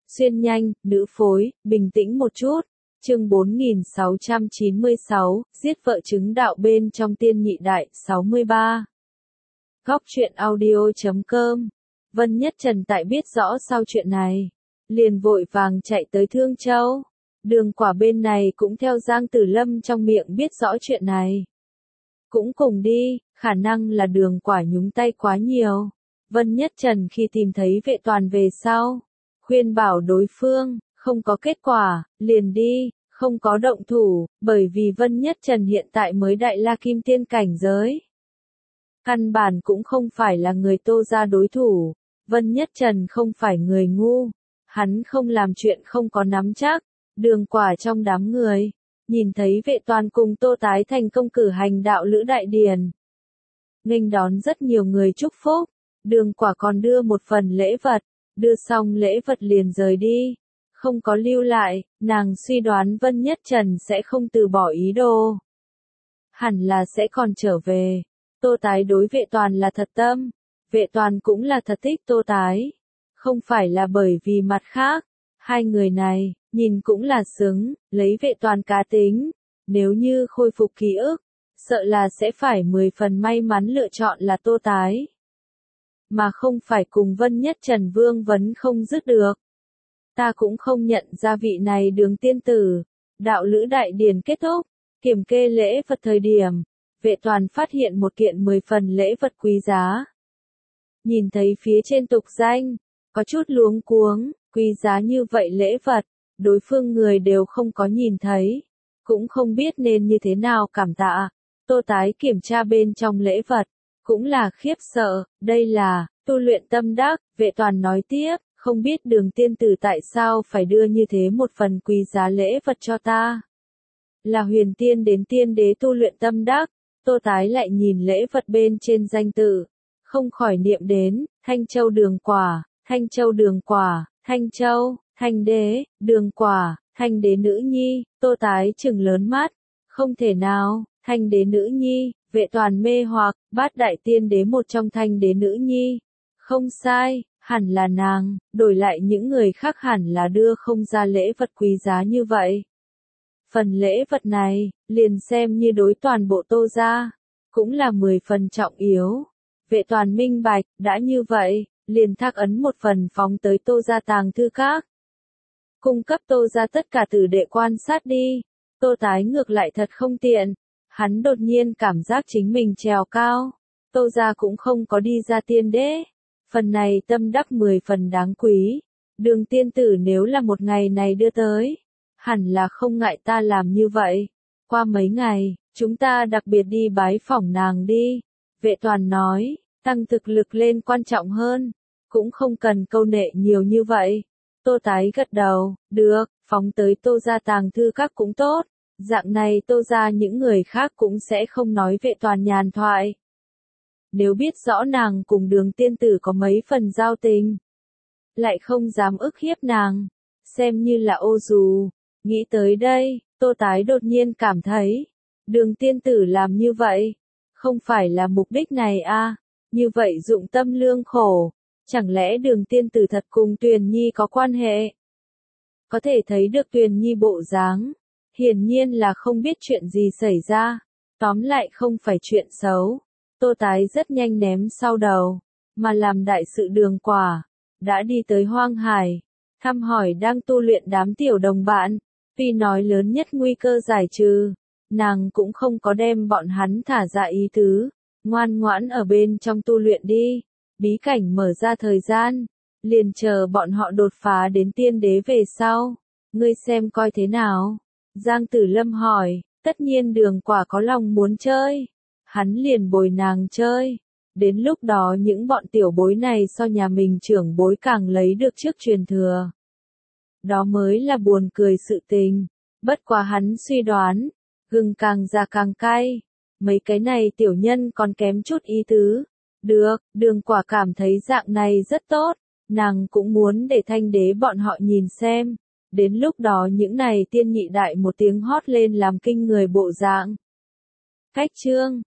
Xuyên nhanh, nữ phối, bình tĩnh một chút. Chương 4696, giết vợ chứng đạo bên trong tiên nhị đại, 63. Góc truyện audio.com. Vân Nhất Trần tại biết rõ sau chuyện này, liền vội vàng chạy tới Thương Châu. Đường Quả bên này cũng theo Giang Tử Lâm trong miệng biết rõ chuyện này. Cũng cùng đi, khả năng là Đường Quả nhúng tay quá nhiều. Vân Nhất Trần khi tìm thấy Vệ Toàn về sau, khuyên bảo đối phương, không có kết quả, liền đi, không có động thủ, bởi vì Vân Nhất Trần hiện tại mới đại la kim tiên cảnh giới. Căn bản cũng không phải là người Tô gia đối thủ, Vân Nhất Trần không phải người ngu, hắn không làm chuyện không có nắm chắc. Đường Quả trong đám người, nhìn thấy Vệ Toàn cùng Tô Tái thành công cử hành đạo lữ đại điển, nghênh đón rất nhiều người chúc phúc. Đường Quả còn đưa một phần lễ vật, đưa xong lễ vật liền rời đi, không có lưu lại. Nàng suy đoán Vân Nhất Trần sẽ không từ bỏ ý đồ, hẳn là sẽ còn trở về. Tô Tái đối Vệ Toàn là thật tâm, Vệ Toàn cũng là thật thích Tô Tái, không phải là bởi vì mặt khác. Hai người này, nhìn cũng là xứng, lấy Vệ Toàn cá tính, nếu như khôi phục ký ức, sợ là sẽ phải 10 phần may mắn lựa chọn là Tô Tái, mà không phải cùng Vân Nhất Trần vương vấn không dứt được. Ta cũng không nhận ra vị này Đường tiên tử. Đạo lữ đại điển kết thúc, kiểm kê lễ vật thời điểm, Vệ Toàn phát hiện một kiện 10 phần lễ vật quý giá. Nhìn thấy phía trên tục danh, có chút luống cuống, quý giá như vậy lễ vật, đối phương người đều không có nhìn thấy, cũng không biết nên như thế nào cảm tạ. Tô Tái kiểm tra bên trong lễ vật, cũng là khiếp sợ, đây là tu luyện tâm đắc. Vệ Toàn nói tiếp, không biết Đường tiên tử tại sao phải đưa như thế một phần quý giá lễ vật cho ta. Là huyền tiên đến tiên đế tu luyện tâm đắc. Tô Tái lại nhìn lễ vật bên trên danh tự, không khỏi niệm đến, Thanh Châu Đường Quả, Thanh Châu Đường Quả, Thanh Châu, Thanh Đế, Đường Quả, Thanh Đế nữ nhi. Tô Tái trừng lớn mắt, không thể nào, Thanh Đế nữ nhi. Vệ Toàn mê hoặc, Bát đại tiên đế một trong Thanh Đế nữ nhi. Không sai, hẳn là nàng, đổi lại những người khác hẳn là đưa không ra lễ vật quý giá như vậy. Phần lễ vật này, liền xem như đối toàn bộ Tô gia, cũng là 10 phần trọng yếu. Vệ Toàn minh bạch, đã như vậy, liền thác ấn một phần phóng tới Tô gia tàng thư các. Cung cấp Tô gia tất cả tử đệ quan sát đi. Tô Tái ngược lại thật không tiện, hắn đột nhiên cảm giác chính mình trèo cao. Tô gia cũng không có đi ra tiên đế. Phần này tâm đắc 10 phần đáng quý. Đường tiên tử nếu là một ngày này đưa tới, hẳn là không ngại ta làm như vậy. Qua mấy ngày, chúng ta đặc biệt đi bái phỏng nàng đi. Vệ Toàn nói, tăng thực lực lên quan trọng hơn, cũng không cần câu nệ nhiều như vậy. Tô Tái gật đầu, được, phóng tới Tô gia tàng thư các cũng tốt. Dạng này Tô gia những người khác cũng sẽ không nói Vệ Toàn nhàn thoại. Nếu biết rõ nàng cùng Đường tiên tử có mấy phần giao tình, lại không dám ức hiếp nàng, xem như là ô dù. Nghĩ tới đây, Tô Tái đột nhiên cảm thấy, Đường tiên tử làm như vậy, không phải là mục đích này à, như vậy dụng tâm lương khổ, chẳng lẽ Đường tiên tử thật cùng Tuyền Nhi có quan hệ? Có thể thấy được Tuyền Nhi bộ dáng, hiển nhiên là không biết chuyện gì xảy ra, tóm lại không phải chuyện xấu. Tô Tái rất nhanh ném sau đầu, mà làm đại sự Đường Quả, đã đi tới Hoang Hải, thăm hỏi đang tu luyện đám tiểu đồng bạn. Tuy nói lớn nhất nguy cơ giải trừ, nàng cũng không có đem bọn hắn thả ra ý tứ, ngoan ngoãn ở bên trong tu luyện đi. Bí cảnh mở ra thời gian, liền chờ bọn họ đột phá đến tiên đế về sau. Ngươi xem coi thế nào? Giang Tử Lâm hỏi. Tất nhiên Đường Quả có lòng muốn chơi, hắn liền bồi nàng chơi. Đến lúc đó những bọn tiểu bối này so nhà mình trưởng bối càng lấy được trước truyền thừa. Đó mới là buồn cười sự tình. Bất quá hắn suy đoán, gừng càng già càng cay. Mấy cái này tiểu nhân còn kém chút ý tứ. Được, Đường Quả cảm thấy dạng này rất tốt. Nàng cũng muốn để Thanh Đế bọn họ nhìn xem. Đến lúc đó những này tiên nhị đại một tiếng hót lên làm kinh người bộ dạng. Cách chương